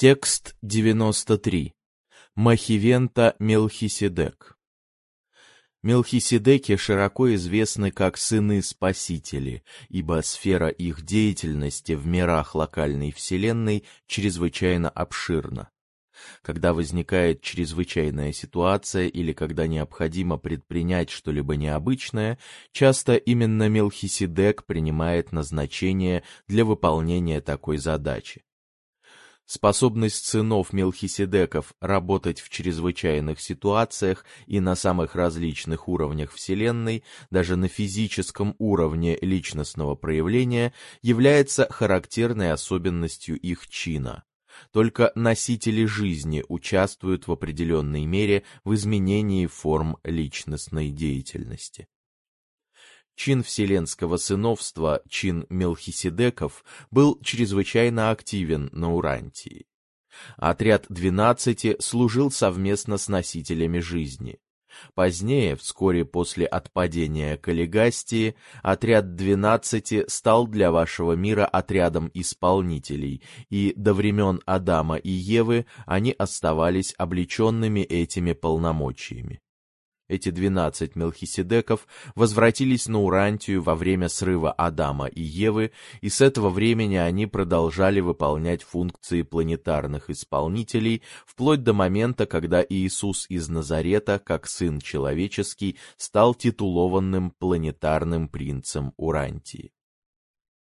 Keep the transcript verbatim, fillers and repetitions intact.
Текст девяносто три. Махивента Мелхиседек. Мелхиседеки широко известны как сыны-спасители, ибо сфера их деятельности в мирах локальной вселенной чрезвычайно обширна. Когда возникает чрезвычайная ситуация или когда необходимо предпринять что-либо необычное, часто именно Мелхиседек принимает назначение для выполнения такой задачи. Способность сынов Мелхиседеков работать в чрезвычайных ситуациях и на самых различных уровнях Вселенной, даже на физическом уровне личностного проявления, является характерной особенностью их чина. Только носители жизни участвуют в определенной мере в изменении форм личностной деятельности. Чин вселенского сыновства, чин Мелхиседеков, был чрезвычайно активен на Урантии. Отряд двенадцати служил совместно с носителями жизни. Позднее, вскоре после отпадения Каллигастии, отряд двенадцати стал для вашего мира отрядом исполнителей, и до времен Адама и Евы они оставались облеченными этими полномочиями. Эти двенадцать Мелхиседеков возвратились на Урантию во время срыва Адама и Евы, и с этого времени они продолжали выполнять функции планетарных исполнителей вплоть до момента, когда Иисус из Назарета, как Сын Человеческий, стал титулованным планетарным принцем Урантии.